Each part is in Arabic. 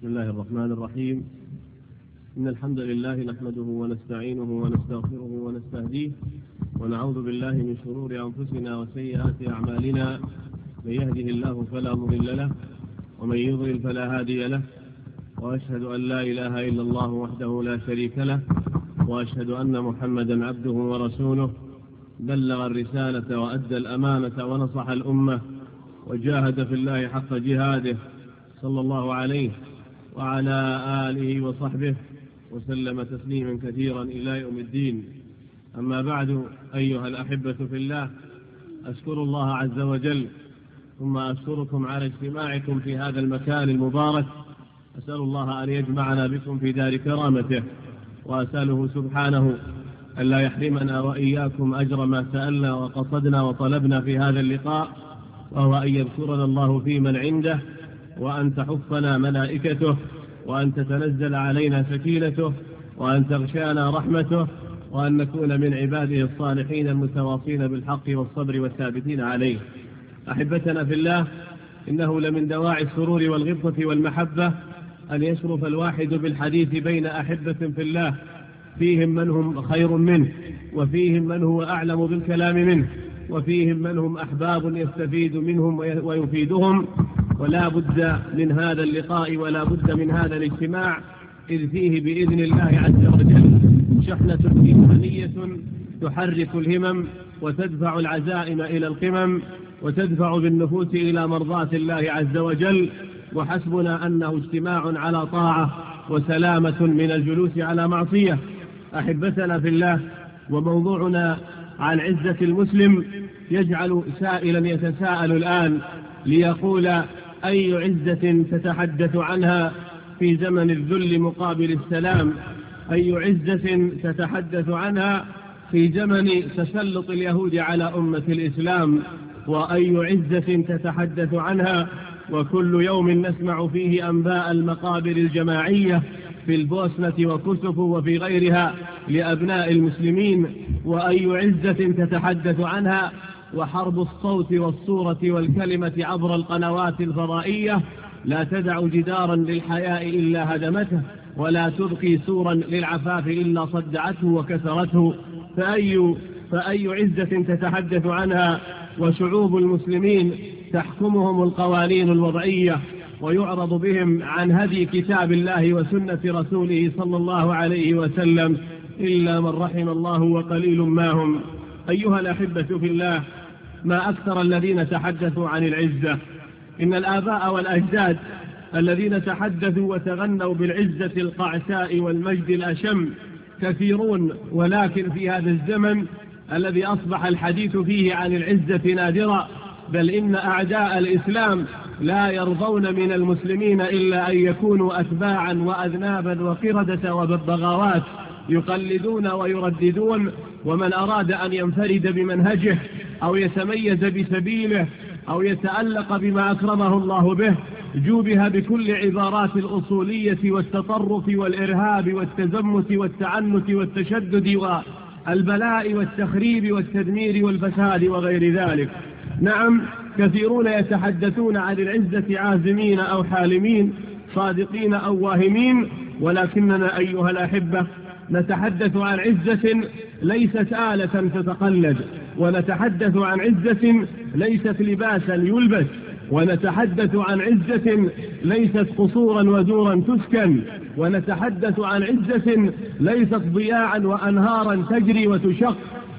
بسم الله الرحمن الرحيم. إن الحمد لله نحمده ونستعينه ونستغفره ونستهديه ونعوذ بالله من شرور أنفسنا وسيئات أعمالنا. من يهده الله فلا مضل له ومن يضلل فلا هادي له، وأشهد أن لا إله إلا الله وحده لا شريك له، وأشهد أن محمدا عبده ورسوله. بلغ الرسالة وأدى الأمانة ونصح الأمة وجاهد في الله حق جهاده، صلى الله عليه وعلى آله وصحبه وسلم تسليما كثيرا إلى يوم الدين. أما بعد، أيها الأحبة في الله، أشكر الله عز وجل، ثم أشكركم على اجتماعكم في هذا المكان المبارك. أسأل الله أن يجمعنا بكم في دار كرامته، وأسأله سبحانه أن لا يحرمنا وإياكم أجر ما سألنا وقصدنا وطلبنا في هذا اللقاء، وهو أن يذكرنا الله في من عنده، وأن تحفنا ملائكته، وأن تتنزل علينا سكينته، وأن تغشانا رحمته، وأن نكون من عباده الصالحين المتواصين بالحق والصبر والثابتين عليه. أحبتنا في الله، إنه لمن دواعي السرور والغبطة والمحبة أن يشرف الواحد بالحديث بين أحبة في الله، فيهم من هم خير منه، وفيهم من هو أعلم بالكلام منه، وفيهم من هم أحباب يستفيد منهم ويفيدهم. ولا بد من هذا اللقاء ولا بد من هذا الاجتماع، إذ فيه بإذن الله عز وجل شحنة إيمانية تحرك الهمم وتدفع العزائم إلى القمم، وتدفع بالنفوس إلى مرضاة الله عز وجل. وحسبنا أنه اجتماع على طاعة وسلامة من الجلوس على معصية. أحبتنا في الله، وموضوعنا عن عزة المسلم يجعل سائلا يتساءل الآن ليقول: أي عزة تتحدث عنها في زمن الذل مقابل السلام؟ أي عزة تتحدث عنها في زمن تسلط اليهود على أمة الإسلام؟ وأي عزة تتحدث عنها وكل يوم نسمع فيه أنباء المقابر الجماعية في البوسنة وكوسوفو وفي غيرها لأبناء المسلمين؟ وأي عزة تتحدث عنها وحرب الصوت والصورة والكلمة عبر القنوات الفضائية لا تدع جدارا للحياء إلا هدمته، ولا تبقي سورا للعفاف إلا صدعته وكسرته؟ فأي عزة تتحدث عنها وشعوب المسلمين تحكمهم القوانين الوضعية، ويعرض بهم عن هدي كتاب الله وسنة رسوله صلى الله عليه وسلم إلا من رحم الله وقليل ما هم. أيها الأحبة في الله، ما أكثر الذين تحدثوا عن العزة. إن الآباء والأجداد الذين تحدثوا وتغنوا بالعزة القعساء والمجد الأشم كثيرون، ولكن في هذا الزمن الذي أصبح الحديث فيه عن العزة نادرا، بل إن أعداء الإسلام لا يرضون من المسلمين إلا أن يكونوا أتباعا وأذنابا وقردة وببغاوات يقلدون ويرددون. ومن أراد أن ينفرد بمنهجه أو يتميز بسبيله أو يتألق بما أكرمه الله به جوبها بكل عبارات الأصولية والتطرف والإرهاب والتزمت والتعنت والتشدد والبلاء والتخريب والتدمير والفساد وغير ذلك. نعم، كثيرون يتحدثون عن العزة عازمين أو حالمين، صادقين أو واهمين، ولكننا أيها الأحبة نتحدث عن عزة ليست آلة تتقلد، ونتحدث عن عزة ليست لباسا يلبس، ونتحدث عن عزة ليست قصورا ودورا تسكن، ونتحدث عن عزة ليست ضياعا وأنهارا تجري وتشق،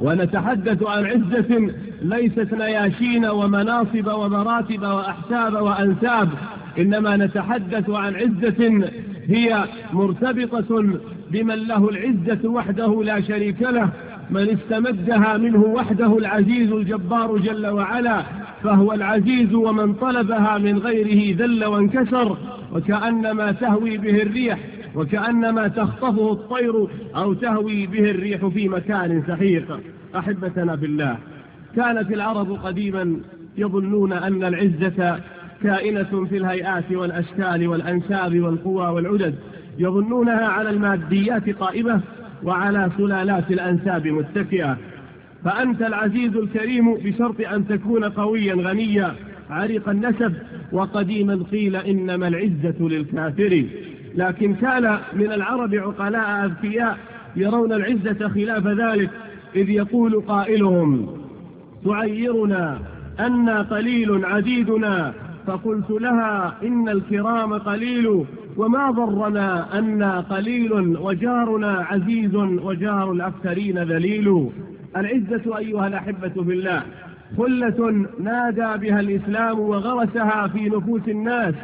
ونتحدث عن عزة ليست نياشين ومناصب ومراتب وأحساب وأنساب، إنما نتحدث عن عزة هي مرتبطة بمن له العزة وحده لا شريك له، من استمدها منه وحده العزيز الجبار جل وعلا، فهو العزيز، ومن طلبها من غيره ذل وانكسر، وكأنما تهوي به الريح، وكأنما تخطفه الطير أو تهوي به الريح في مكان سحيق. أحبتنا بالله، كانت العرب قديما يظنون أن العزة كائنة في الهيئات والأشكال والأنساب والقوى والعدد، يظنونها على الماديات قائمة وعلى سلالات الأنساب متكئة. فأنت العزيز الكريم بشرط أن تكون قويا غنيا، عريق النسب، وقديما قيل إنما العزة للكافر. لكن كان من العرب عقلاء أذكياء يرون العزة خلاف ذلك، إذ يقول قائلهم: تعيرنا أنا قليل عديدنا، فقلت لها إن الكرام قليل، وما ضرنا أنا قليل وجارنا عزيز وجار الأكثرين ذليل. العزة أيها الأحبة بالله خلة نادى بها الإسلام وغرسها في نفوس الناس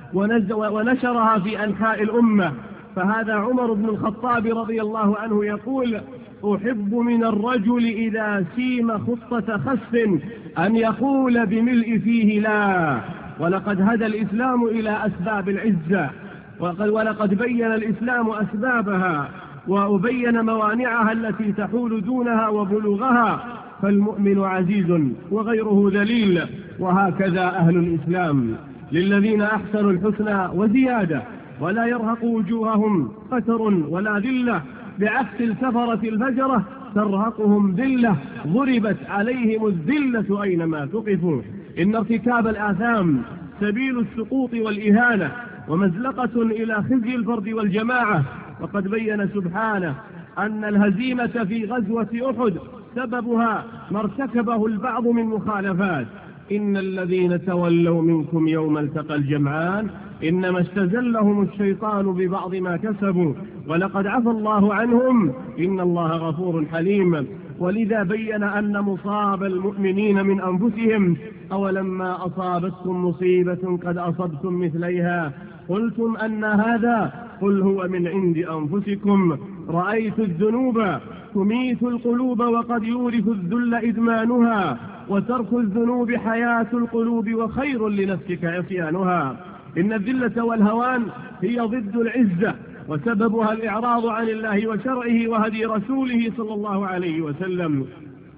ونشرها في أنحاء الأمة. فهذا عمر بن الخطاب رضي الله عنه يقول: أحب من الرجل إذا سيم خطة خس أن يقول بملء فيه لا. ولقد هدى الإسلام إلى أسباب العزة، ولقد بين الإسلام أسبابها وأبين موانعها التي تحول دونها وبلوغها. فالمؤمن عزيز وغيره ذليل، وهكذا أهل الإسلام للذين أحسنوا الحسنى وزيادة، ولا يرهق وجوههم قتر ولا ذلة، بعكس الكفرة الفجرة ترهقهم ذلة ضربت عليهم الذلة أينما ثقفوا. إن ارتكاب الآثام سبيل السقوط والإهانة ومزلقة إلى خزي الفرد والجماعة. وقد بين سبحانه أن الهزيمة في غزوة أحد سببها ما ارتكبه البعض من مخالفات. إن الذين تولوا منكم يوم التقى الجمعان إنما استزلهم الشيطان ببعض ما كسبوا ولقد عفى الله عنهم إن الله غفور حليم. ولذا بين أن مصاب المؤمنين من أنفسهم: أولما أصابتكم مصيبة قد أصبتم مثليها قلتم أن هذا قل هو من عند أنفسكم رأيت الذنوب تميت القلوب وقد يورث الذل إدمانها وترك الذنوب حياة القلوب وخير لنفسك عصيانها. إن الذلة والهوان هي ضد العزة، وسببها الإعراض عن الله وشرعه وهدي رسوله صلى الله عليه وسلم.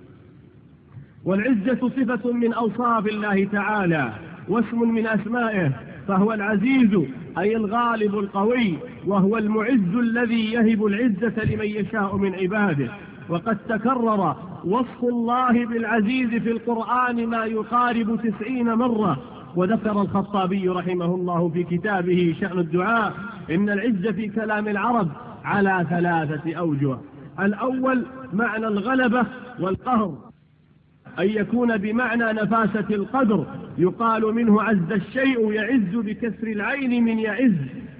والعزة صفة من أوصاف الله تعالى واسم من أسمائه، فهو العزيز أي الغالب القوي، وهو المعز الذي يهب العزة لمن يشاء من عباده. وقد تكرر وصف الله بالعزيز في القرآن ما يقارب 90 مرة. وذكر الخطابي رحمه الله في كتابه شأن الدعاء إن العزة في كلام العرب على 3 أوجه. الأول معنى الغلبة والقهر، أن يكون بمعنى نفاسة القدر، يقال منه عز الشيء يعز بكسر العين من يعز،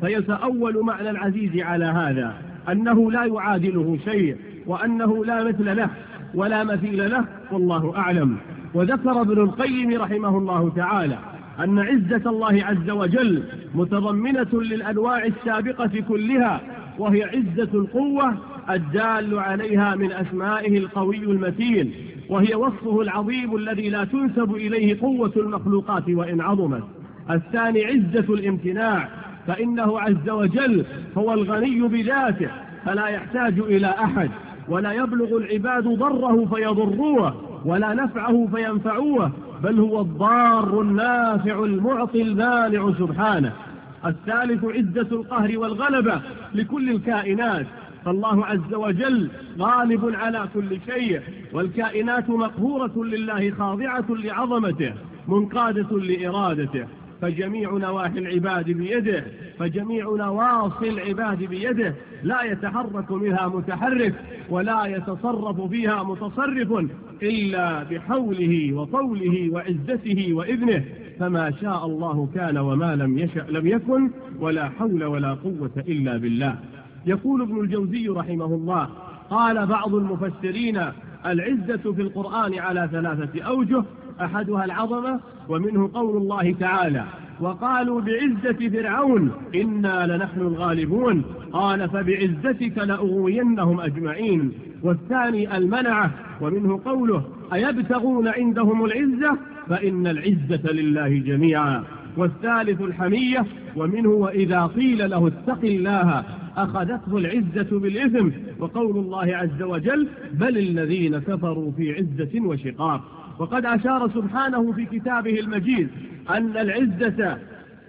فيتأول معنى العزيز على هذا أنه لا يعادله شيء، وأنه لا مثل له ولا مثيل له، والله أعلم. وذكر ابن القيم رحمه الله تعالى أن عزة الله عز وجل متضمنة للأنواع السابقة كلها، وهي عزة القوة الدال عليها من أسمائه القوي المتين، وهي وصفه العظيم الذي لا تنسب إليه قوة المخلوقات وإن عظمت. الثاني عزة الامتناع، فإنه عز وجل هو الغني بذاته فلا يحتاج إلى أحد، ولا يبلغ العباد ضره فيضروه ولا نفعه فينفعوه، بل هو الضار النافع المعطي المانع سبحانه. الثالث عزة القهر والغلبة لكل الكائنات، فالله عز وجل غالب على كل شيء، والكائنات مقهورة لله خاضعة لعظمته منقادة لإرادته، فجميع نواحي العباد بيده، فجميع نواصي العباد بيده، لا يتحرك منها متحرك ولا يتصرف فيها متصرف إلا بحوله وطوله وعزته وإذنه، فما شاء الله كان وما لم يشأ لم يكن، ولا حول ولا قوة إلا بالله. يقول ابن الجوزي رحمه الله: قال بعض المفسرين العزة في القرآن على 3 أوجه، أحدها العظمة، ومنه قول الله تعالى: وقالوا بعزة فرعون إنا لنحن الغالبون، قال فبعزتك لأغوينهم أجمعين. والثاني المنعة، ومنه قوله: أيبتغون عندهم العزة فإن العزة لله جميعا. والثالث الحمية، ومنه وإذا قيل له اتق الله أخذته العزة بالإثم، وقول الله عز وجل: بل الذين كفروا في عزة وشقاق. وقد أشار سبحانه في كتابه المجيد أن العزة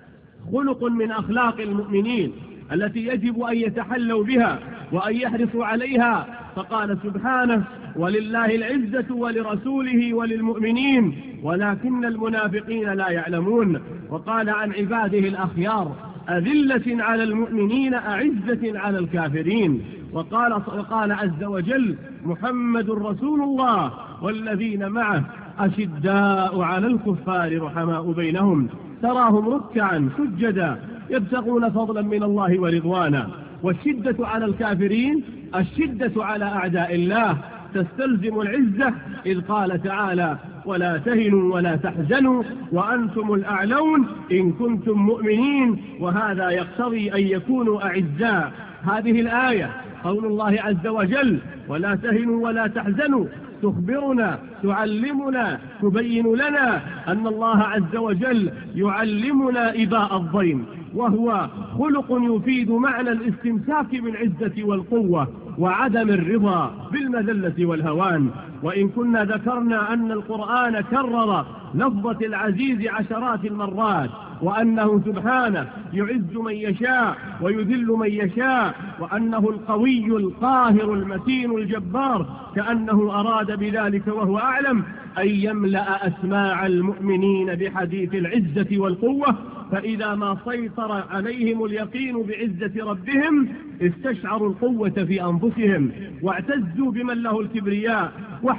خلق من أخلاق المؤمنين التي يجب أن يتحلوا بها وأن يحرصوا عليها فقال سبحانه: ولله العزة ولرسوله وللمؤمنين ولكن المنافقين لا يعلمون. وقال عن عباده الأخيار: أذلة على المؤمنين أعزة على الكافرين. وقال عز وجل: محمد رسول الله والذين معه أشداء على الكفار رحماء بينهم تراهم ركعا سجدا يبتغون فضلا من الله ورضوانا. والشدة على الكافرين الشدة على أعداء الله تستلزم العزة، إذ قال تعالى: ولا تهنوا ولا تحزنوا وأنتم الأعلون إن كنتم مؤمنين. وهذا يقتضي أن يكونوا أعزاء. هذه الآية قول الله عز وجل: ولا تهنوا ولا تحزنوا، تخبرنا تعلمنا تبين لنا أن الله عز وجل يعلمنا إباء الضيم، وهو خلق يفيد معنى الاستمساك بالعزة والقوة وعدم الرضا بالمذلة والهوان. وإن كنا ذكرنا أن القرآن كرر لفظة العزيز عشرات المرات، وأنه سبحانه يعز من يشاء ويذل من يشاء، وأنه القوي القاهر المتين الجبار، كأنه أراد بذلك وهو أعلم أن يملأ أسماع المؤمنين بحديث العزة والقوة، فإذا ما سيطر عليهم اليقين بعزة ربهم استشعروا القوة في أنفسهم واعتزوا بمن له الكبرياء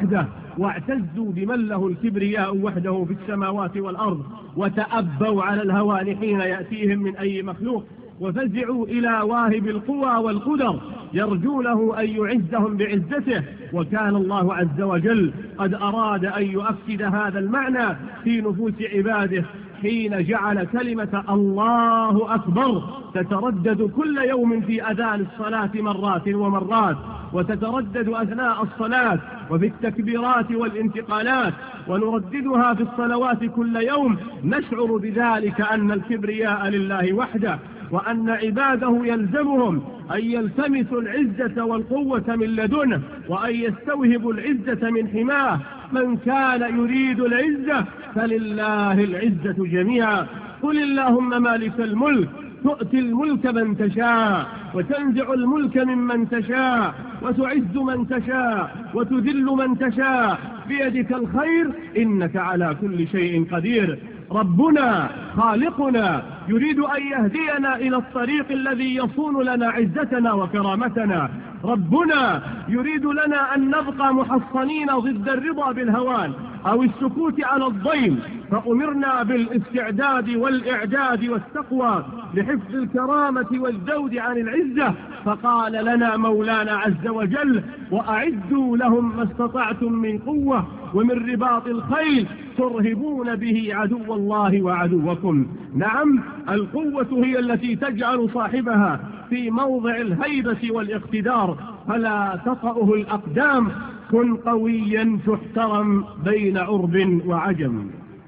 وحده في السماوات والأرض، وتأبوا على الهوان حين يأتيهم من أي مخلوق، وفزعوا إلى واهب القوى والقدر يرجونه أن يعزهم بعزته. وكان الله عز وجل قد أراد أن يؤكد هذا المعنى في نفوس عباده حين جعل كلمة الله أكبر تتردد كل يوم في أذان الصلاة مرات ومرات، وتتردد أثناء الصلاة وفي التكبيرات والانتقالات، ونرددها في الصلوات كل يوم، نشعر بذلك أن الكبرياء لله وحده، وأن عباده يلزمهم أن يلتمسوا العزة والقوة من لدنه، وأن يستوهبوا العزة من حماه. من كان يريد العزة فلله العزة جميعا. قل اللهم مالك الملك تؤتي الملك من تشاء وتنزع الملك ممن تشاء وتعز من تشاء وتذل من تشاء بيدك الخير إنك على كل شيء قدير. ربنا خالقنا يريد أن يهدينا إلى الطريق الذي يصون لنا عزتنا وكرامتنا. ربنا يريد لنا أن نبقى محصنين ضد الرضا بالهوان أو السكوت على الضيم، فأمرنا بالاستعداد والإعداد والتقوى لحفظ الكرامة والزود عن العزة. فقال لنا مولانا عز وجل: وأعدوا لهم ما استطعتم من قوة ومن رباط الخيل ترهبون به عدو الله وعدوكم. نعم، القوة هي التي تجعل صاحبها في موضع الهيبة والاقتدار فلا تطأه الأقدام. كن قويا تحترم بين عرب وعجم.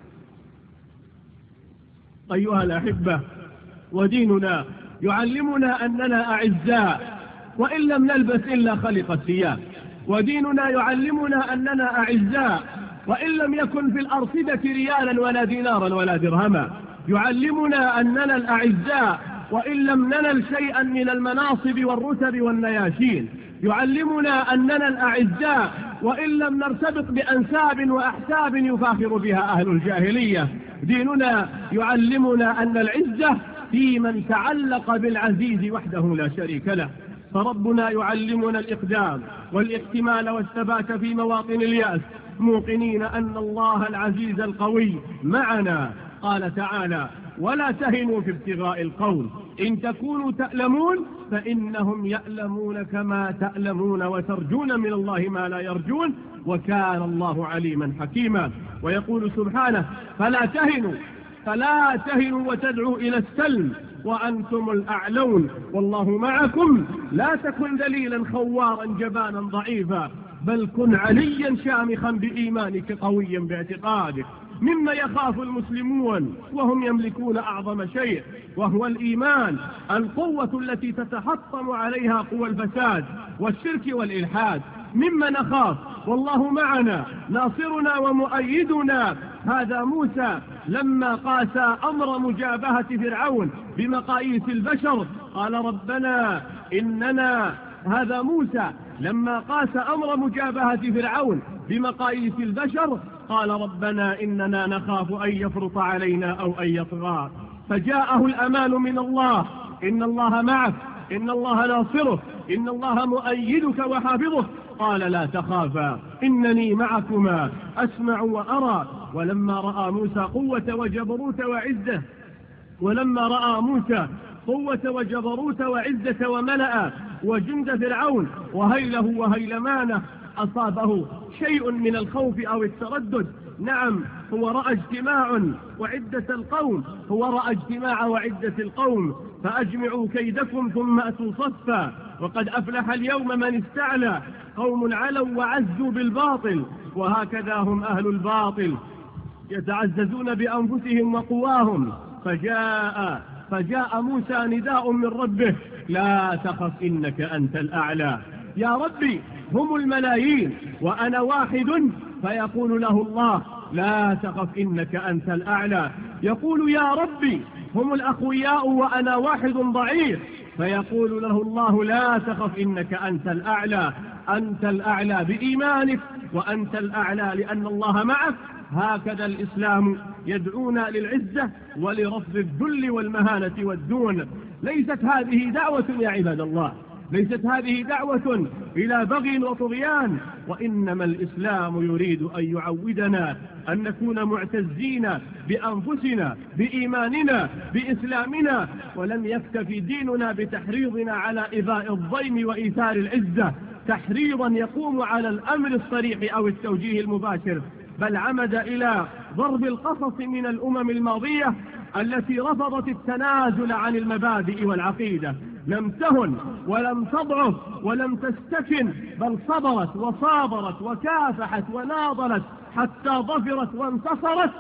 أيها الأحبة، وديننا يعلمنا أننا أعزاء وإن لم نلبس إلا خلق الثياب، وديننا يعلمنا أننا أعزاء وإن لم يكن في الأرصدة ريالا ولا دينارا ولا درهما، يعلمنا أننا الأعزاء وإن لم ننل شيئا من المناصب والرتب والنياشين، يعلمنا أننا الأعزاء وإن لم نرتبط بأنساب وأحساب يفاخر بها أهل الجاهلية. ديننا يعلمنا أن العزة في من تعلق بالعزيز وحده لا شريك له. فربنا يعلمنا الإقدام والاحتمال والثبات في مواطن اليأس، موقنين أن الله العزيز القوي معنا. قال تعالى: ولا تهنوا في ابتغاء القول إن تكونوا تألمون فإنهم يألمون كما تألمون وترجون من الله ما لا يرجون وكان الله عليما حكيما. ويقول سبحانه: فلا تهنوا وتدعوا إلى السلم وأنتم الأعلون والله معكم. لا تكن ذليلا خوارا جبانا ضعيفا، بل كن عليا شامخا بإيمانك قويا باعتقادك. مما يخاف المسلمون وهم يملكون أعظم شيء وهو الإيمان، القوة التي تتحطم عليها قوى الفساد والشرك والإلحاد. مما نخاف والله معنا ناصرنا ومؤيدنا. هذا موسى لما قاس أمر مجابهة فرعون بمقاييس البشر قال: ربنا إننا، هذا موسى لما قاس أمر مجابهة فرعون بمقاييس البشر قال ربنا إننا نخاف أن يفرط علينا أو أن يطغى، فجاءه الأمان من الله، إن الله معك، إن الله ناصره، إن الله مؤيدك وحافظك. قال لا تخافا إنني معكما أسمع وأرى. ولما رأى موسى قوة وجبروت وعزة وملأ وجند فرعون وهيله وهيلمانه أصابه شيء من الخوف أو التردد. نعم، هو رأى اجتماع وعدة القوم فأجمعوا كيدكم ثم أتوا صفا وقد أفلح اليوم من استعلى، قوم علوا وعزوا بالباطل وهكذا هم أهل الباطل يتعززون بأنفسهم وقواهم. فجاء موسى نداء من ربه لا تخف إنك أنت الأعلى. يا ربي هم الملايين وأنا واحد، فيقول له الله لا تخف إنك أنت الأعلى. يقول يا ربي هم الأقوياء وأنا واحد ضعيف، فيقول له الله لا تخف إنك أنت الأعلى. أنت الأعلى بإيمانك وأنت الأعلى لأن الله معك. هكذا الإسلام يدعونا للعزة ولرفض الذل والمهانة والدون. ليست هذه دعوة يا عباد الله، ليست هذه دعوة إلى بغي وطغيان، وإنما الإسلام يريد أن يعودنا أن نكون معتزين بأنفسنا بإيماننا بإسلامنا. ولم يكتفي ديننا بتحريضنا على إباء الضيم وإيثار العزة تحريضا يقوم على الأمر الصريح أو التوجيه المباشر، بل عمد إلى ضرب القصص من الأمم الماضية التي رفضت التنازل عن المبادئ والعقيدة. لم تهن ولم تضعف ولم تستكن، بل صبرت وصابرت وكافحت وناضلت حتى ظفرت وانتصرت.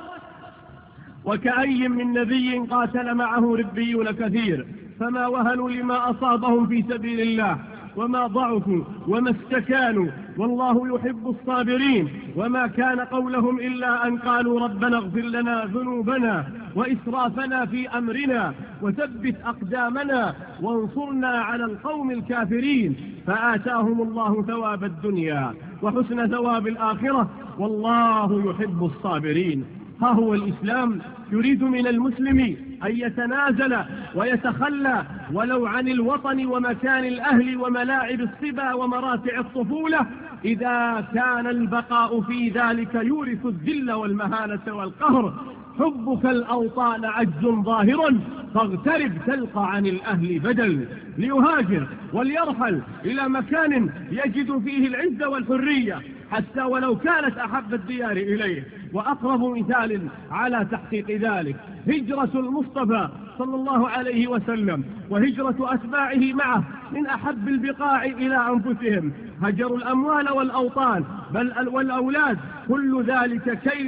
وكأي من نبي قاتل معه ربيون كثير فما وهنوا لما أصابهم في سبيل الله وما ضعفوا وما استكانوا، والله يحب الصابرين. وما كان قولهم إلا أن قالوا ربنا اغفر لنا ذنوبنا وإسرافنا في أمرنا وثبت أقدامنا وانصرنا على القوم الكافرين، فآتاهم الله ثواب الدنيا وحسن ثواب الآخرة والله يحب الصابرين. ها هو الإسلام يريد من المسلم أن يتنازل ويتخلى ولو عن الوطن ومكان الأهل وملاعب الصبا ومراتع الطفولة، إذا كان البقاء في ذلك يورث الذل والمهانة والقهر. حبك الأوطان عجز ظاهر فاغترب تلقى عن الأهل بدل، ليهاجر وليرحل إلى مكان يجد فيه العزة والحرية حتى ولو كانت أحب الديار إليه. وأقرب مثال على تحقيق ذلك هجرة المصطفى صلى الله عليه وسلم وهجرة أتباعه معه من أحب البقاع إلى أنفسهم. هجروا الأموال والأوطان بل والأولاد، كل ذلك كي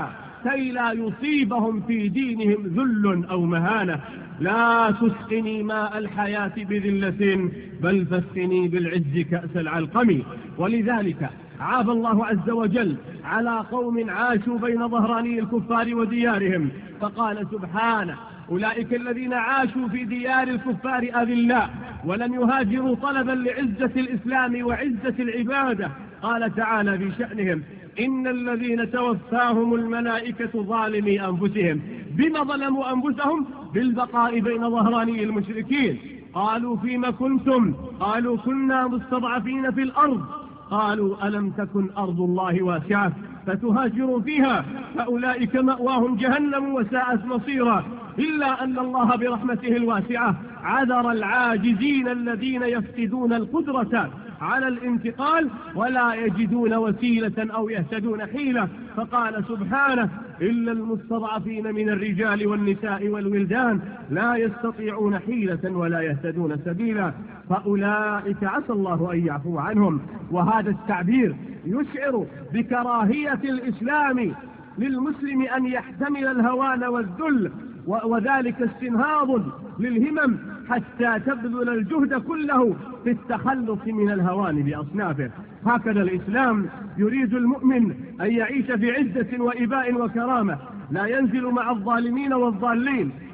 لا يصيبهم في دينهم ذل أو مهانة. لا تسقني ماء الحياة بذلة بل فاسقني بالعز كأس العلقم. ولذلك عاب الله عز وجل على قوم عاشوا بين ظهراني الكفار وديارهم، فقال سبحانه أولئك الذين عاشوا في ديار الكفار أذلاء ولم يهاجروا طلبا لعزة الإسلام وعزة العبادة. قال تعالى في شأنهم إن الذين توفاهم الملائكة ظالمي أنفسهم. بما ظلموا أنفسهم؟ بالبقاء بين ظهراني المشركين. قالوا فيما كنتم؟ قالوا كنا مستضعفين في الأرض. قالوا ألم تكن أرض الله واسعة فتهاجروا فيها فأولئك مأواهم جهنم وساءت مصيرا. إلا أن الله برحمته الواسعة عذر العاجزين الذين يفقدون القدرة على الانتقال ولا يجدون وسيلة أو يهتدون حيلة، فقال سبحانه إلا المستضعفين من الرجال والنساء والولدان لا يستطيعون حيلة ولا يهتدون سبيلا، فأولئك عسى الله أن يعفو عنهم. وهذا التعبير يشعر بكراهية الإسلام للمسلم أن يحتمل الهوان والذل، وذلك استنهاض للهمم حتى تبذل الجهد كله في التخلص من الهوان بأصنافه. هكذا الإسلام يريد المؤمن أن يعيش في عزة وإباء وكرامة، لا ينزل مع الظالمين والضالين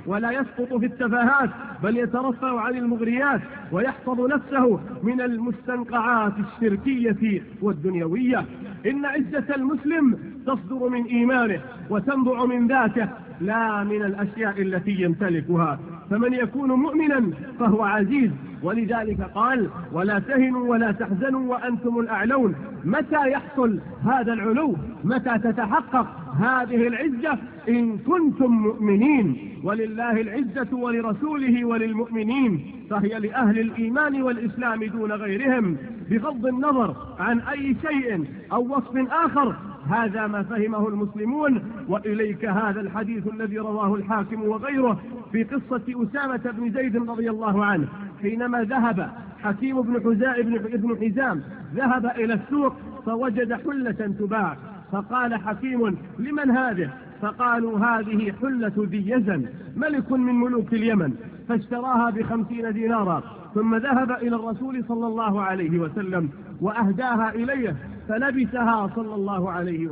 ولا يسقط في التفاهات، بل يترفع عن المغريات ويحفظ نفسه من المستنقعات الشركية والدنيوية. إن عزة المسلم تصدر من إيمانه وتنبع من ذاته، لا من الأشياء التي يمتلكها. فمن يكون مؤمنا فهو عزيز، ولذلك قال: ولا تهنوا ولا تحزنوا وأنتم الأعلون. متى يحصل هذا العلو؟ متى تتحقق هذه العزة؟ إن كنتم مؤمنين. ولله العزة ولرسوله وللمؤمنين، فهي لأهل الإيمان والإسلام دون غيرهم، بغض النظر عن أي شيء أو وصف آخر. هذا ما فهمه المسلمون. وإليك هذا الحديث الذي رواه الحاكم وغيره في قصة أسامة بن زيد رضي الله عنه، حينما ذهب حكيم بن حزام ذهب إلى السوق فوجد حلة تباع، فقال حكيم: لمن هذه؟ فقالوا: هذه حلة ذي يزن، ملك من ملوك اليمن، فاشتراها ب50 دينارا، ثم ذهب إلى الرسول صلى الله عليه وسلم وأهداها إليه، فلبسها صلى الله عليه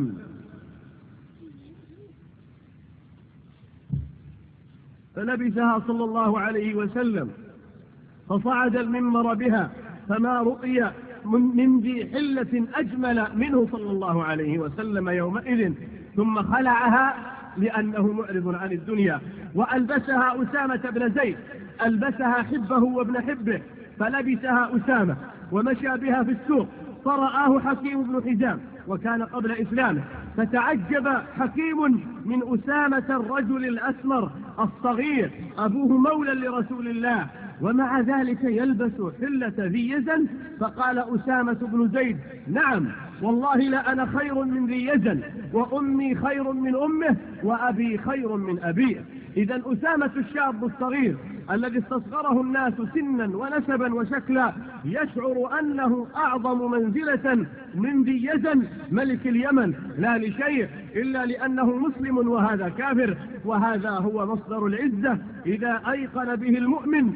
وسلم فصعد المنبر بها، فما رؤي من ذي حلة أجمل منه صلى الله عليه وسلم يومئذ، ثم خلعها لأنه معرض عن الدنيا، وألبسها أسامة بن زيد، ألبسها حبه وابن حبه، فلبسها أسامة ومشى بها في السوق، فرآه حكيم بن حزام وكان قبل إسلامه، فتعجب حكيم من أسامة الرجل الأسمر الصغير، أبوه مولى لرسول الله، ومع ذلك يلبس حلة ذي يزن. فقال أسامة بن زيد: نعم والله لأنا خير من ذي يزن، وأمي خير من أمه، وأبي خير من أبيه. إذا أسامة الشاب الصغير الذي استصغره الناس سنا ونسبا وشكلا يشعر أنه أعظم منزلة من ذي يزن ملك اليمن، لا لشيء إلا لأنه مسلم وهذا كافر. وهذا هو مصدر العزة. إذا أيقن به المؤمن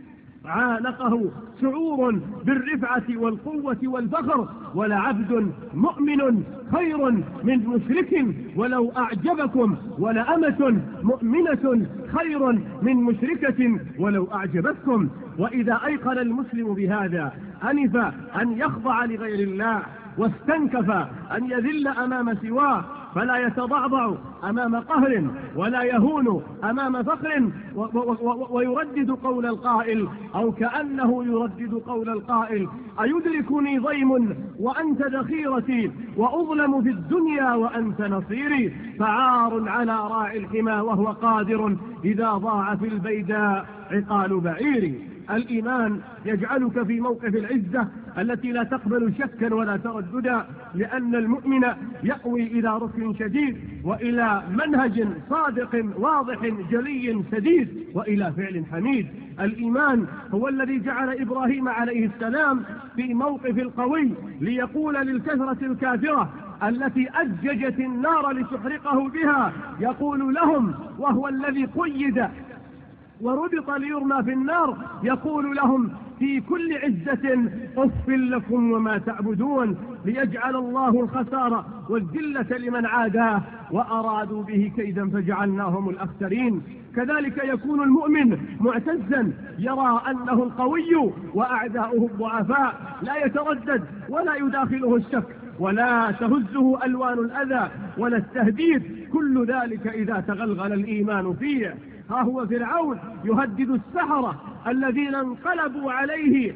عانقه شعور بالرفعة والقوة والفخر. ولعبد مؤمن خير من مشرك ولو أعجبكم، ولأمة مؤمنة خير من مشركة ولو أعجبتكم. وإذا أيقن المسلم بهذا أنف أن يخضع لغير الله، واستنكف أن يذل أمام سواه، فلا يتضعضع أمام قهر، ولا يهون أمام فقر، ويردد قول القائل، أو كأنه يردد قول القائل: أيدركني ضيم وأنت ذخيرتي، وأظلم في الدنيا وأنت نصيري، فعار على راعي الحمى وهو قادر إذا ضاع في البيداء عقال بعيري. الإيمان يجعلك في موقف العزة التي لا تقبل شكا ولا ترددا، لأن المؤمن يأوي إلى ركن شديد، وإلى منهج صادق واضح جلي سديد، وإلى فعل حميد. الإيمان هو الذي جعل إبراهيم عليه السلام في موقف القوي ليقول للكثرة الكافرة التي أججت النار لتحرقه بها، يقول لهم وهو الذي قيد وربط ليرمى في النار، يقول لهم في كل عزة: أف لكم وما تعبدون، ليجعل الله الخسارة والذلة لمن عاداه، وأرادوا به كيدا فجعلناهم الأخسرين. كذلك يكون المؤمن معتزا، يرى أنه القوي وأعداؤه الضعفاء، لا يتردد ولا يداخله الشك، ولا تهزه ألوان الأذى ولا التهديد، كل ذلك إذا تغلغل الإيمان فيه. ها هو فرعون يهدد السحرة الذين انقلبوا عليه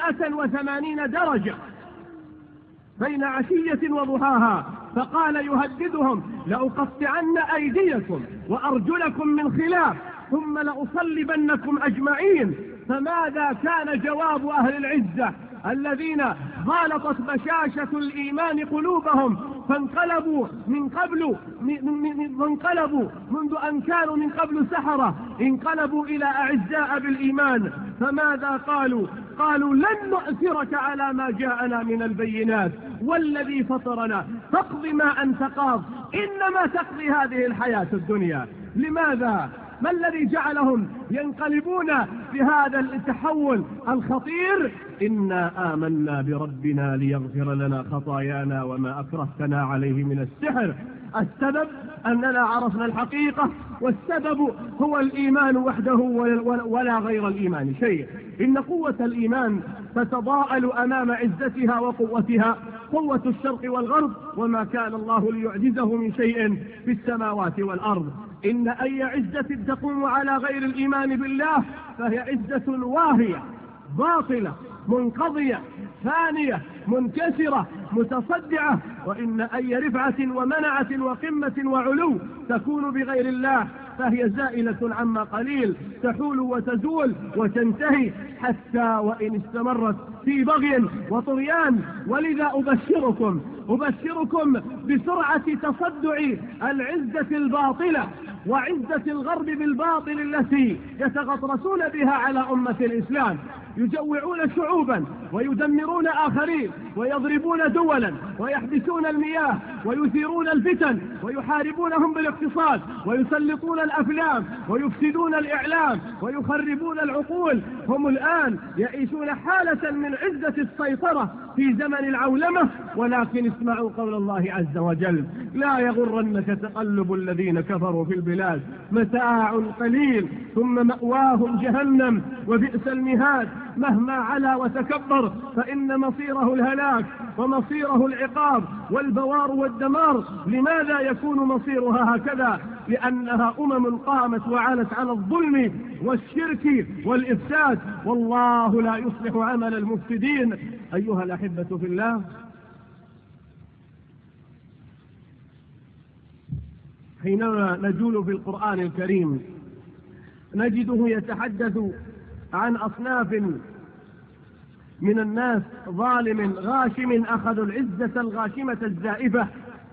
180 درجة بين عشية وضحاها، فقال يهددهم: لأقطعن أيديكم وأرجلكم من خلاف ثم لأصلبنكم أجمعين. فماذا كان جواب أهل العزة الذين غالطت بشاشة الإيمان قلوبهم، فانقلبوا منذ أن كانوا من قبل سحرة، انقلبوا إلى أعزاء بالإيمان. فماذا قالوا؟ قالوا: لن نؤثرك على ما جاءنا من البينات، والذي فطرنا فاقض ما أنت قاض، إنما تقضي هذه الحياة الدنيا. لماذا؟ ما الذي جعلهم ينقلبون بهذا التحول الخطير؟ إنا آمنا بربنا ليغفر لنا خطايانا وما أكرهتنا عليه من السحر. السبب أننا عرفنا الحقيقة، والسبب هو الإيمان وحده ولا غير الإيمان شيء. إن قوة الإيمان تتضاءل أمام عزتها وقوتها، قوة الشرق والغرب، وما كان الله ليعجزه من شيء في السماوات والأرض. إن أي عزة تقوم على غير الإيمان بالله فهي عزة واهية باطلة منقضية ثانية منكسرة متصدعة. وإن أي رفعة ومنعة وقمة وعلو تكون بغير الله فهي زائلة عما قليل، تحول وتزول وتنتهي حتى وإن استمرت في بغي وطغيان. ولذا أبشركم بسرعة تصدع العزة الباطلة وعزة الغرب بالباطل التي يتغطرسون بها على أمة الإسلام، يجوعون شعوبا ويدمرون آخرين ويضربون دولا ويحبسون المياه ويثيرون الفتن ويحاربونهم بالاقتصاد ويسلطون الأفلام ويفسدون الإعلام ويخربون العقول. هم الآن يعيشون حالة من عزة السيطرة في زمن العولمة. ولكن اسمعوا قول الله عز وجل: لا يغرنك تقلب الذين كفروا في البلاد، متاع قليل ثم مأواهم جهنم وبئس المهاد. مهما علا وتكبر فإن مصيره الهلاك ومصيره العقاب والبوار والدمار. لماذا يكون مصيرها هكذا؟ لأنها أمم قامت وعلت على الظلم والشرك والإفساد، والله لا يصلح عمل المفسدين. أيها الأحبة في الله، حينما نجول في القرآن الكريم نجده يتحدث عن أصناف من الناس ظالم غاشم أخذوا العزة الغاشمة الزائفة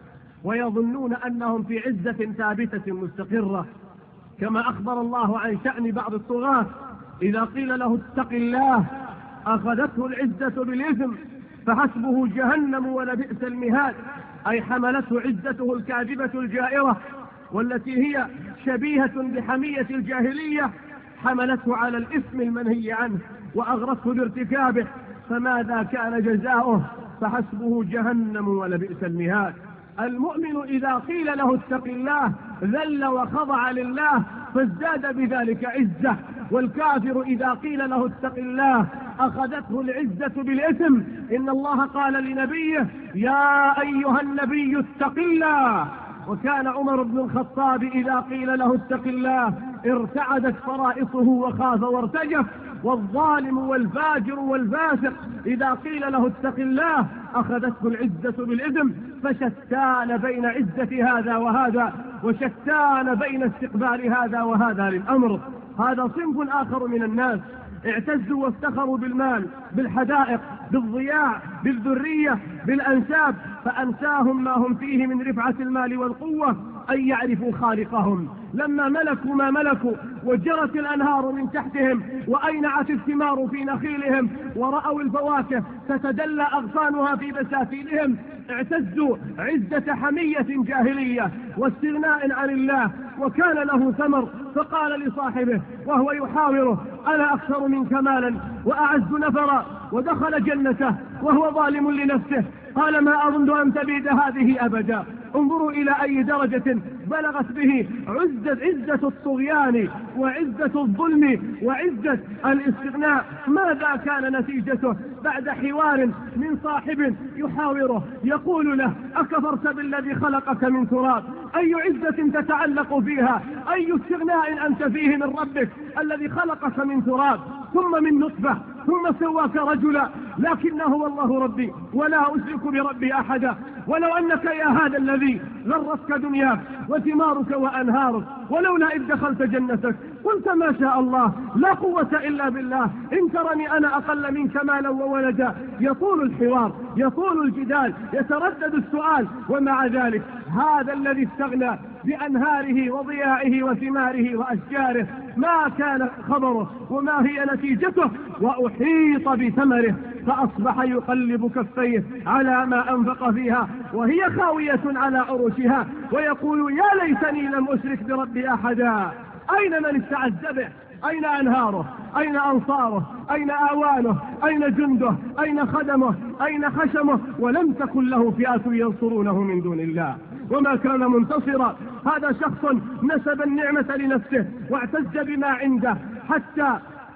ويظنون أنهم في عزة ثابتة مستقرة، كما أخبر الله عن شأن بعض الطغاة إذا قيل له اتق الله أخذته العزة بالإثم فحسبه جهنم ولبئس المهاد، أي حملته عزته الكاذبة الجائرة والتي هي شبيهة بحمية الجاهلية، حملته على الإثم المنهي عنه وأغرته بارتكابه، فماذا كان جزاؤه؟ فحسبه جهنم ولبئس المهاد. المؤمن إذا قيل له اتق الله ذل وخضع لله فازداد بذلك عزة، والكافر إذا قيل له اتق الله أخذته العزة بالإثم. إن الله قال لنبيه: يا أيها النبي اتق الله. وكان عمر بن الخطاب إذا قيل له اتق الله ارتعدت فرائصه وخاف وارتجف. والظالم والفاجر والفاسق إذا قيل له اتق الله أخذته العزة بالإثم، فشتان بين عزة هذا وهذا، وشتان بين استقبال هذا وهذا للأمر. هذا صنف آخر من الناس اعتزوا وافتخروا بالمال، بالحدائق، بالضياع، بالذرية، بالأنساب، فأنساهم ما هم فيه من رفعة المال والقوة أن يعرفوا خالقهم. لما ملكوا ما ملكوا وجرت الأنهار من تحتهم وأينعت الثمار في نخيلهم ورأوا الفواكه تتدلى أغصانها في بساتينهم، اعتزوا عزة حمية جاهلية واستغناء عن الله، وكان له ثمر فقال لصاحبه وهو يحاوره: أنا أكثر منك مالا وأعز نفرا، ودخل جنته وهو ظالم لنفسه قال: ما أظن أن تبيد هذه أبدا. انظروا إلى أي درجة بلغت به عزة الطغيان وعزة الظلم وعزة الاستغناء. ماذا كان نتيجته بعد حوار من صاحب يحاوره يقول له: أكفرت بالذي خلقك من تراب؟ أي عزة تتعلق فيها؟ أي استغناء أنت فيه من ربك الذي خلقك من تراب ثم من نطفة ثم سواك رجلا؟ لكنه هو الله ربي ولا أشرك بربي أحدا. ولو أنك يا هذا الذي غرتك دنياك وثمارك وأنهارك، ولولا إذ دخلت جنتك قلت ما شاء الله لا قوة إلا بالله، إن ترني أنا أقل منك مالا وولدا. يطول الحوار، يطول الجدال، يتردد السؤال، ومع ذلك هذا الذي استغنى بأنهاره وضياعه وثماره وأشجاره ما كان خبره وما هي نتيجته؟ وأحيط بثمره فأصبح يقلب كفيه على ما أنفق فيها وهي خاوية على عروشها ويقول: يا ليتني لم أشرك بربي أحدا. أين من استعز به؟ أين أنهاره؟ أين أنصاره؟ أين أعوانه؟ أين جنده؟ أين خدمه؟ أين خشمه؟ ولم تكن له فئة ينصرونه من دون الله. وما كان منتصرا. هذا شخص نسب النعمة لنفسه واعتز بما عنده حتى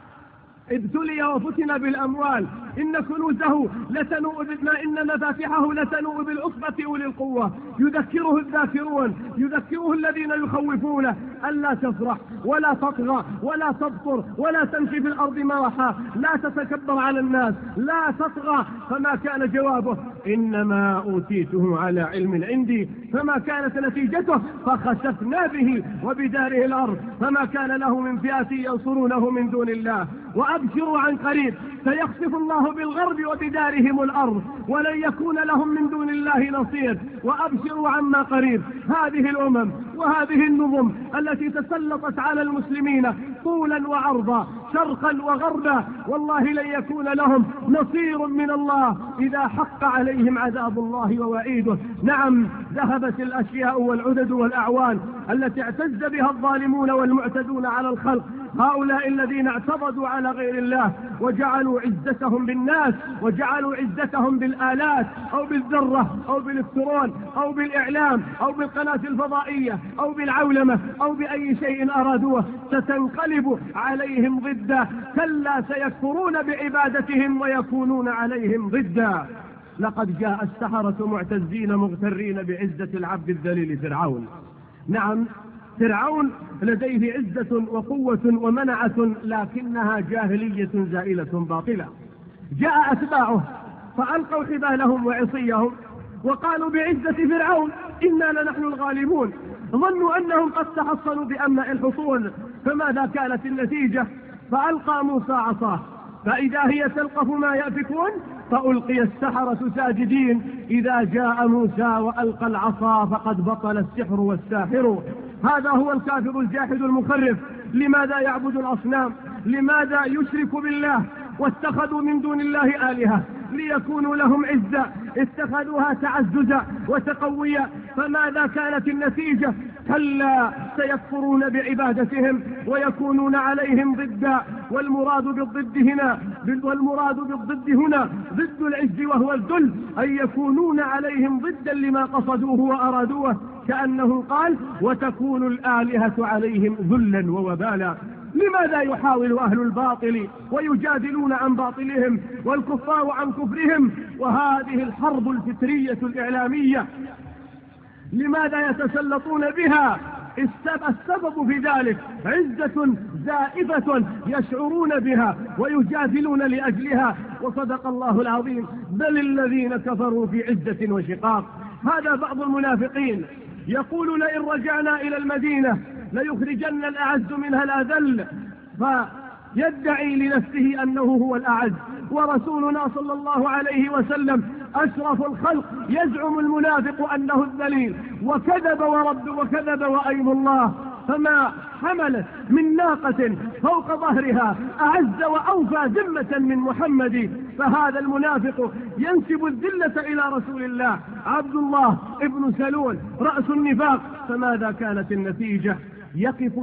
ابتلي وفتن بالأموال. إن كنوزه لتنوء إن مفاتحه لتنوء بالعصبة أولي القوة. يذكره الذاكرون، يذكره الذين يخوفونه ألا تفرح ولا تطغى ولا تبطر ولا تمشي في الأرض مرحا، لا تتكبر على الناس، لا تطغى. فما كان جوابه؟ إنما أوتيته على علم عندي. فما كانت نتيجته؟ فخسفنا به وبداره الأرض، فما كان له من فئة ينصرونه من دون الله. وأبشروا عن قريب سيخسف الله بالغرب وبدارهم الأرض ولن يكون لهم من دون الله نصير. وأبشروا عما قريب. هذه الأمم وهذه النظم التي تسلطت على المسلمين طولا وعرضا شرقا وغربا والله لن يكون لهم نصير من الله إذا حق عليهم عذاب الله ووعيده. نعم، ذهبت الأشياء والعدد والأعوان التي اعتز بها الظالمون والمعتدون على الخلق. هؤلاء الذين اعترضوا على غير الله وجعلوا عزتهم بالناس وجعلوا عزتهم بالآلات أو بالذرة أو بالإلكترون أو بالإعلام أو بالقناة الفضائية أو بالعولمة أو بأي شيء أرادوه ستنقلب عليهم ضدا. كلا سيكفرون بعبادتهم ويكونون عليهم ضدا. لقد جاء السحرة معتزين مغترين بعزة العبد الذليل فرعون. نعم، فرعون لديه عزة وقوة ومنعة لكنها جاهلية زائلة باطلة. جاء أتباعه فألقوا حبالهم وعصيهم وقالوا بعزة فرعون إنا لنحن الغالبون. ظنوا أنهم قد تحصنوا بأمناء الحصون. فماذا كانت النتيجة؟ فألقى موسى عصاه فإذا هي تلقف ما يأفكون فألقي السحرة ساجدين. إذا جاء موسى وألقى العصا فقد بطل السحر والساحر. هذا هو الكافر الجاحد المخرف. لماذا يعبد الأصنام؟ لماذا يشرك بالله؟ واتخذوا من دون الله آلهة ليكونوا لهم عزة، اتخذوها تعززا وتقويا. فماذا كانت النتيجة؟ كلا سيكفرون بعبادتهم ويكونون عليهم ضدا. والمراد بالضد هنا ضد العز وهو الذل، أن يكونون عليهم ضدا لما قصدوه وأرادوه. كأنه قال وتكون الآلهة عليهم ذلا ووبالا. لماذا يحاول أهل الباطل ويجادلون عن باطلهم والكفار عن كفرهم؟ وهذه الحرب الفكرية الإعلامية لماذا يتسلطون بها؟ السبب في ذلك عزة زائفة يشعرون بها ويجادلون لأجلها. وصدق الله العظيم: بل الذين كفروا في عزة وشقاق. هذا بعض المنافقين يقول لئن رجعنا إلى المدينة ليخرجن الأعز منها الأذل، فيدعي لنفسه أنه هو الأعز. ورسولنا صلى الله عليه وسلم أشرف الخلق يزعم المنافق أنه الذليل، وكذب وأيم الله. فما حملت من ناقة فوق ظهرها أعز وأوفى ذمة من محمد. فهذا المنافق ينسب الذلة إلى رسول الله، عبد الله ابن سلول رأس النفاق. فماذا كانت النتيجة؟ يقف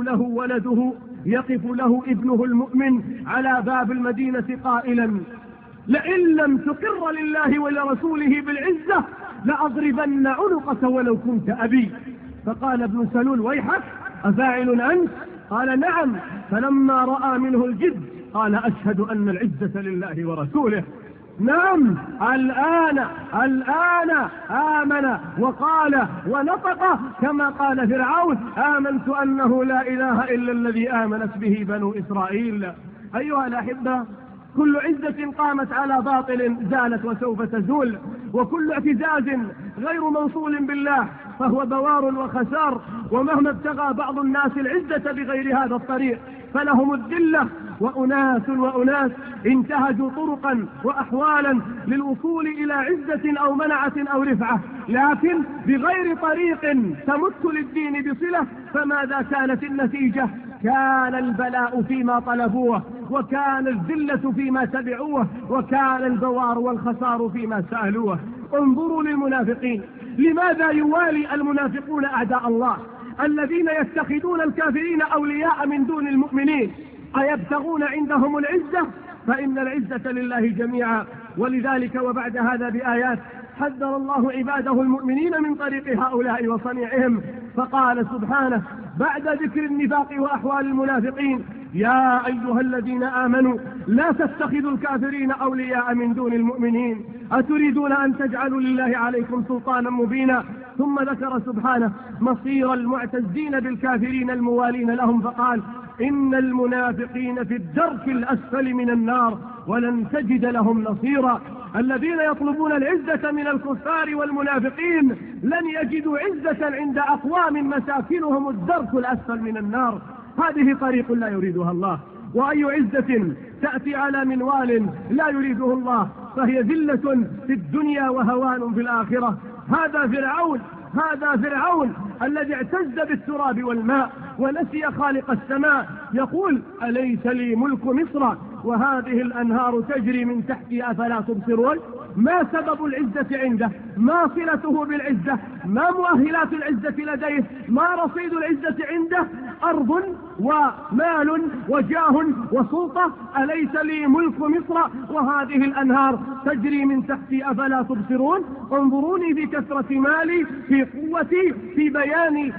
له ابنه المؤمن على باب المدينة قائلا: لئن لم تقر لله ولرسوله بالعزة لأضربن عنقك ولو كنت أبي. فقال ابن سلول: ويحك أفاعل أنت؟ قال: نعم. فلما رأى منه الجد قال: أشهد أن العزة لله ورسوله. نعم، الآن آمن وقال ونطق كما قال فرعون: آمنت أنه لا إله إلا الذي آمنت به بنو إسرائيل. أيها الأحبة، كل عزة قامت على باطل زالت وسوف تزول، وكل اعتزاز غير موصول بالله فهو بوار وخسار. ومهما ابتغى بعض الناس العزة بغير هذا الطريق فلهم الذلة. وأناس انتهجوا طرقا وأحوالا للوصول إلى عزة أو منعة أو رفعة، لكن بغير طريق تمت للدين بصلة. فماذا كانت النتيجة؟ كان البلاء فيما طلبوه، وكان الذلة فيما تبعوه، وكان البوار والخسار فيما سألوه. انظروا للمنافقين، لماذا يوالي المنافقون أعداء الله الذين يتخذون الكافرين أولياء من دون المؤمنين؟ أيبتغون عندهم العزة؟ فإن العزة لله جميعا. ولذلك وبعد هذا بآيات حذر الله عباده المؤمنين من طريق هؤلاء وصنيعهم، فقال سبحانه بعد ذكر النفاق وأحوال المنافقين: يا أيها الذين آمنوا لا تتخذوا الكافرين أولياء من دون المؤمنين أتريدون أن تجعلوا لله عليكم سلطانا مبينا. ثم ذكر سبحانه مصير المعتزين بالكافرين الموالين لهم، فقال: إن المنافقين في الدرك الأسفل من النار ولن تجد لهم نصيرا. الذين يطلبون العزة من الكفار والمنافقين لن يجدوا عزة عند أقوام مساكنهم الدرك الأسفل من النار. هذه طريق لا يريدها الله، وأي عزة تأتي على منوال لا يريده الله فهي ذلة في الدنيا وهوان في الآخرة. هذا فرعون الذي اعتز بالتراب والماء ونسي خالق السماء، يقول: أليس لي ملك مصر وهذه الأنهار تجري من تحتي أفلا تبصرون. ما سبب العزة عنده؟ ما صلته بالعزة؟ ما مؤهلات العزة لديه؟ ما رصيد العزة عنده؟ أرض ومال وجاه وسلطة. أليس لي ملك مصر وهذه الأنهار تجري من تحتي أفلا تبصرون. انظروني في كثرة مالي، في قوتي، في بياني،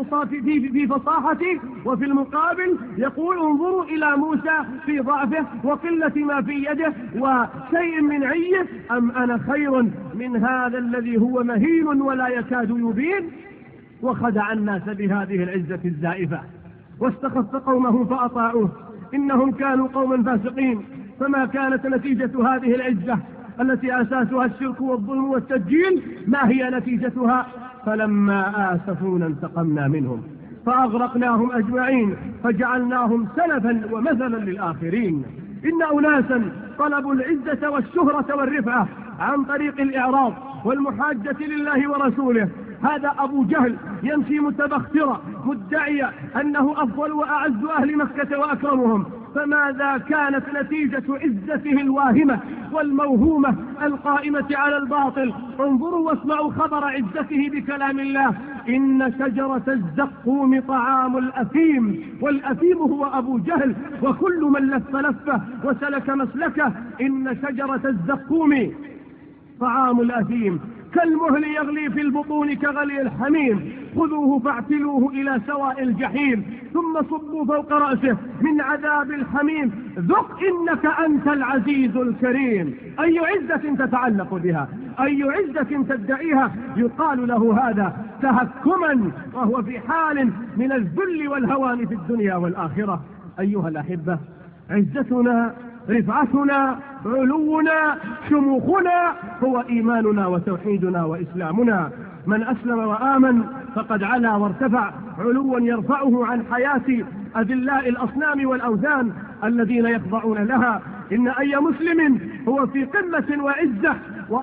في فصاحتي. وفي المقابل يقول: انظروا إلى موسى في ضعفه وقلة ما في يده وشيء من عيه، أم أنا خير من هذا الذي هو مهين ولا يكاد يبين. وخدع الناس بهذه العزة الزائفة واستخف قومه فأطاعوه، إنهم كانوا قوما فاسقين. فما كانت نتيجة هذه العزة التي أساسها الشرك والظلم والتسجيل؟ ما هي نتيجتها؟ فلما آسفونا انتقمنا منهم فأغرقناهم أجمعين فجعلناهم سلفا ومثلا للآخرين. إن أناسا طلبوا العزة والشهرة والرفعة عن طريق الإعراض والمحاجة لله ورسوله. هذا أبو جهل يمشي متبخترا مدعيا أنه أفضل وأعز أهل مكة وأكرمهم. فماذا كانت نتيجة عزته الواهمة والموهومة القائمة على الباطل؟ انظروا واسمعوا خبر عزته بكلام الله: إن شجرة الزقوم طعام الأثيم. والأثيم هو أبو جهل وكل من لف لفه وسلك مسلكه. إن شجرة الزقوم طعام الأثيم كالمهل يغلي في البطون كغلي الحميم. خذوه فاعتلوه إلى سواء الجحيم ثم صبوا فوق رأسه من عذاب الحميم. ذق إنك أنت العزيز الكريم. أي عزة تتعلق بها؟ أي عزة تدعيها؟ يقال له هذا تهكما وهو في حال من الذل والهوان في الدنيا والآخرة. أيها الأحبة، عزتنا، رفعتنا، علونا، شموخنا هو إيماننا وتوحيدنا وإسلامنا. من أسلم وآمن فقد علا وارتفع علوا يرفعه عن حياة أذلاء الأصنام والأوثان الذين يخضعون لها. إن أي مسلم هو في قمة وعزة،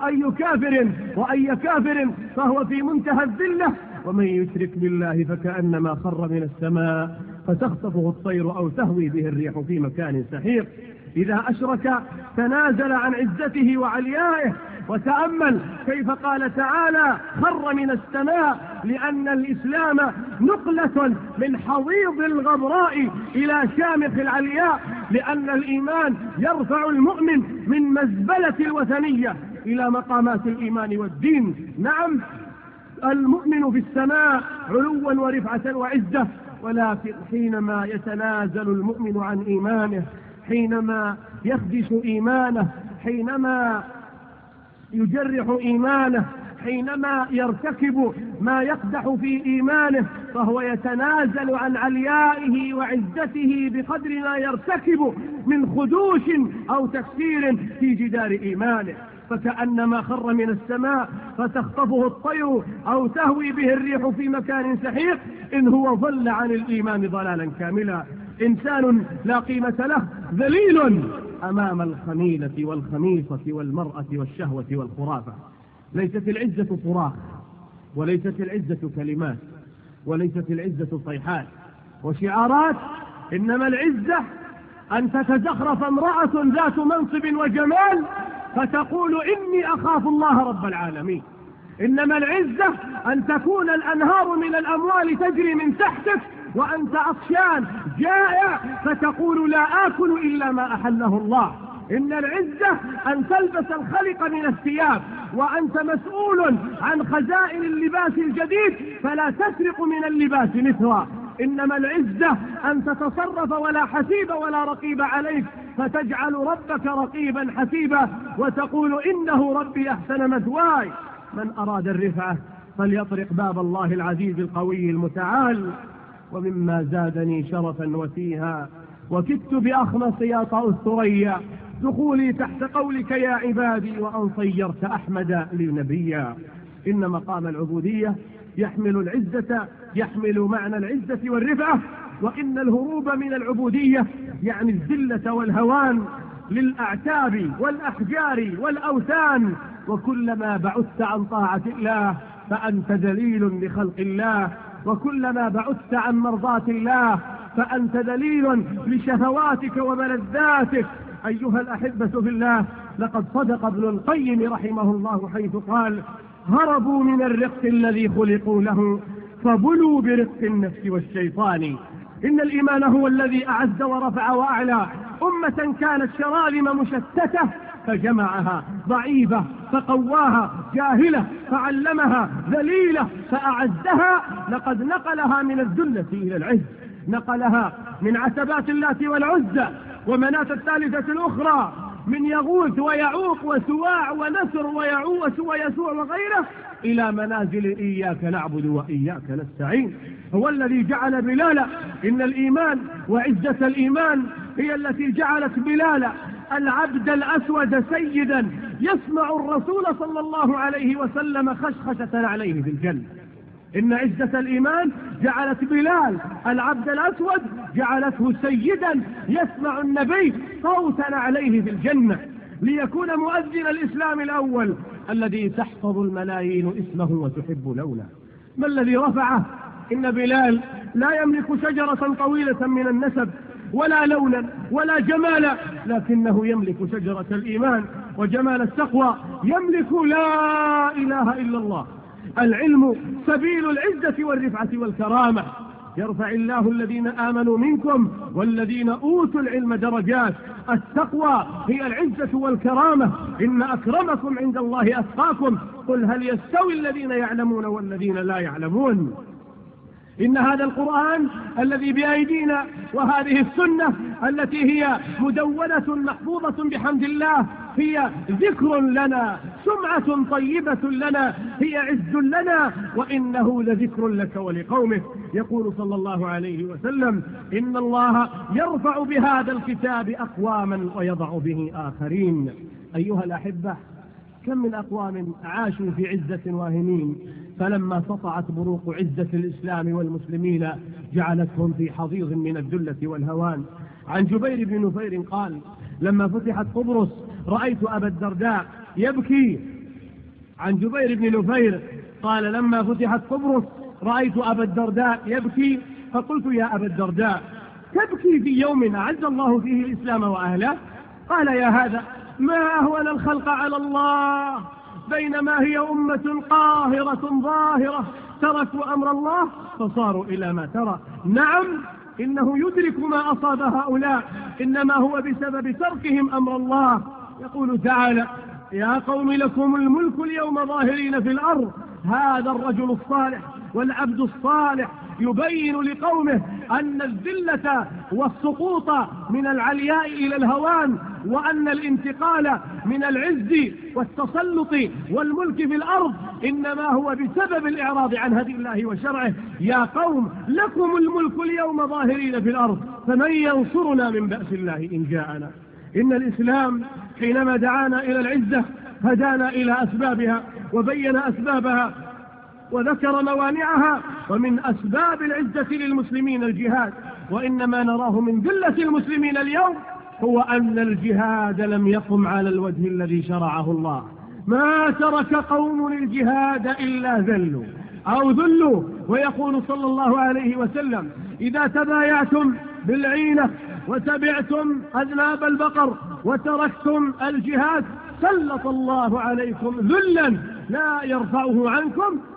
وأي كافر فهو في منتهى الذلة. ومن يشرك بالله فكأنما خر من السماء فتخطفه الطير أو تهوي به الريح في مكان سحيق. إذا أشرك تنازل عن عزته وعليائه. وتأمل كيف قال تعالى: خر من السماء، لأن الإسلام نقلة من حضيض الغبراء إلى شامخ العلياء، لأن الإيمان يرفع المؤمن من مزبلة الوثنية إلى مقامات الإيمان والدين. نعم، المؤمن في السماء علوا ورفعة وعزة، ولكن حينما يتنازل المؤمن عن إيمانه، حينما يخدش إيمانه، حينما يجرح إيمانه، حينما يرتكب ما يقدح في إيمانه، فهو يتنازل عن عليائه وعزته بقدر ما يرتكب من خدوش أو تكسير في جدار إيمانه. فكأنما خر من السماء فتخطفه الطير أو تهوي به الريح في مكان سحيق، إن هو ضل عن الإيمان ضلالا كاملا. إنسان لا قيمة له، ذليل أمام الخميلة والخميصة والمرأة والشهوة والخرافة. ليست العزة صراخ، وليست العزة كلمات، وليست العزة صيحات وشعارات، إنما العزة أن تتزخرف امرأة ذات منصب وجمال فتقول: إني أخاف الله رب العالمين. إنما العزة أن تكون الأنهار من الأموال تجري من تحتك وأنت عطشان جائع فتقول: لا آكل إلا ما أحله الله. إن العزة أن تلبس الخلق من الثياب، وأنت مسؤول عن خزائن اللباس الجديد فلا تسرق من اللباس مثلا. إنما العزة أن تتصرف ولا حسيب ولا رقيب عليك، فتجعل ربك رقيبا حسيبا وتقول إنه ربي أحسن مثواي. من أراد الرفعة فليطرق باب الله العزيز القوي المتعال. ومما زادني شرفا وفيها وكدت بأخمص يا طاء الثريا دخولي تحت قولك يا عبادي وأن صيرت أحمد لي نبيا. إن مقام العبودية يحمل معنى العزة والرفعة، وإن الهروب من العبودية يعني الذلة والهوان للأعتاب والأحجار والأوثان. وكلما بعدت عن طاعة الله فأنت دليل لخلق الله، وكلما بعدت عن مرضاة الله فأنت دليل لشهواتك وملذاتك. أيها الأحبة في الله، لقد صدق ابن القيم رحمه الله حيث قال: هربوا من الرق الذي خلقوا له فبلوا برق النفس والشيطان. إن الإيمان هو الذي أعز ورفع وأعلى أمة كانت شراذم مشتتة فجمعها، ضعيفة فقواها، جاهلة فعلمها، ذليلة فأعزها. لقد نقلها من الذلة إلى العز، نقلها من عتبات اللات والعزى ومناة الثالثة الأخرى، من يغوث ويعوق وسواع ونسر ويعوس ويسوع وغيره، إلى منازل إياك نعبد وإياك نستعين. هو الذي جعل بلال، إن الإيمان وعزة الإيمان هي التي جعلت بلال العبد الأسود سيدا يسمع الرسول صلى الله عليه وسلم خشخشة عليه في الجنة. إن عزة الإيمان جعلت بلال العبد الأسود جعلته سيدا يسمع النبي صوتا عليه في الجنة، ليكون مؤذن الإسلام الأول الذي تحفظ الملايين اسمه وتحب لونه. ما الذي رفعه؟ إن بلال لا يملك شجرة طويلة من النسب ولا لونا ولا جمالا، لكنه يملك شجرة الإيمان وجمال التقوى، يملك لا إله إلا الله. العلم سبيل العزة والرفعة والكرامة، يرفع الله الذين آمنوا منكم والذين أوتوا العلم درجات. التقوى هي العزة والكرامة. إن أكرمكم عند الله أتقاكم. قل هل يستوي الذين يعلمون والذين لا يعلمون؟ إن هذا القرآن الذي بأيدينا وهذه السنة التي هي مدونة محفوظة بحمد الله هي ذكر لنا، سمعة طيبة لنا، هي عز لنا، وإنه لذكر لك ولقومك. يقول صلى الله عليه وسلم: إن الله يرفع بهذا الكتاب أقواما ويضع به آخرين. أيها الأحبة، كم من أقوام عاشوا في عزة واهمين، فلما سطعت بروق عزة الإسلام والمسلمين جعلتهم في حضيض من الذلة والهوان. عن جبير بن نفير قال: لما فتحت قبرص رأيت أبا الدرداء يبكي. عن جبير بن نفير قال: لما فتحت قبرص رأيت أبا الدرداء يبكي، فقلت: يا أبا الدرداء، تبكي في يوم أعز الله فيه الإسلام وأهله؟ قال: يا هذا ما أهون الخلق على الله، بينما هي أمة قاهرة ظاهرة تركوا أمر الله فصاروا إلى ما ترى. نعم، إنه يدرك ما أصاب هؤلاء، إنما هو بسبب تركهم أمر الله. يقول تعالى: يا قوم لكم الملك اليوم ظاهرين في الأرض. هذا الرجل الصالح والعبد الصالح يبين لقومه أن الذلة والسقوط من العلياء إلى الهوان، وأن الانتقال من العز والتسلط والملك في الأرض إنما هو بسبب الإعراض عن هدي الله وشرعه. يا قوم لكم الملك اليوم ظاهرين في الأرض، فمن ينصرنا من بأس الله إن جاءنا. إن الإسلام حينما دعانا إلى العزة هدانا إلى أسبابها وبين أسبابها وذكر موانعها. ومن أسباب العزة للمسلمين الجهاد، وإنما نراه من ذلة المسلمين اليوم هو أن الجهاد لم يقم على الوجه الذي شرعه الله. ما ترك قوم الجهاد إلا ذلوا أو ذلوا. ويقول صلى الله عليه وسلم: إذا تبايعتم بالعينة وتبعتم أذناب البقر وتركتم الجهاد سلط الله عليكم ذلا لا يرفعه عنكم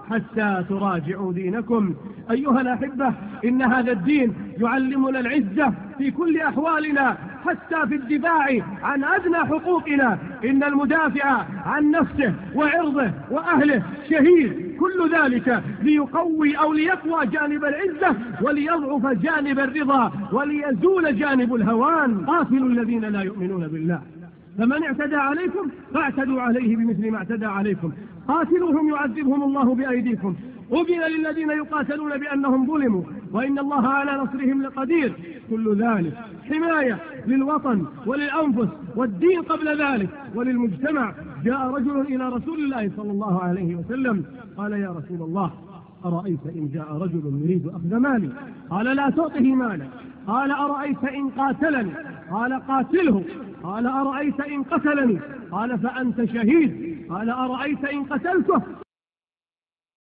حتى تراجعوا دينكم. أيها الأحبة، إن هذا الدين يعلمنا العزة في كل أحوالنا، حتى في الدفاع عن أدنى حقوقنا. إن المدافع عن نفسه وعرضه وأهله شهيد، كل ذلك ليقوي أو ليقوى جانب العزة وليضعف جانب الرضا وليزول جانب الهوان. قاتلوا الذين لا يؤمنون بالله، فمن اعتدى عليكم فاعتدوا عليه بمثل ما اعتدى عليكم، قاتلوهم يعذبهم الله بأيديكم. أذن للذين يقاتلون بأنهم ظلموا وإن الله على نصرهم لقدير. كل ذلك حماية للوطن وللأنفس والدين قبل ذلك وللمجتمع. جاء رجل إلى رسول الله صلى الله عليه وسلم قال: يا رسول الله، أرأيت إن جاء رجل يريد أخذ مالي؟ قال: لا تعطه مالا. قال: أرأيت إن قاتلني؟ قال: قاتله. قال: أرأيت إن قتلني؟ قال: فأنت شهيد. قال: أرأيت إن قتلته؟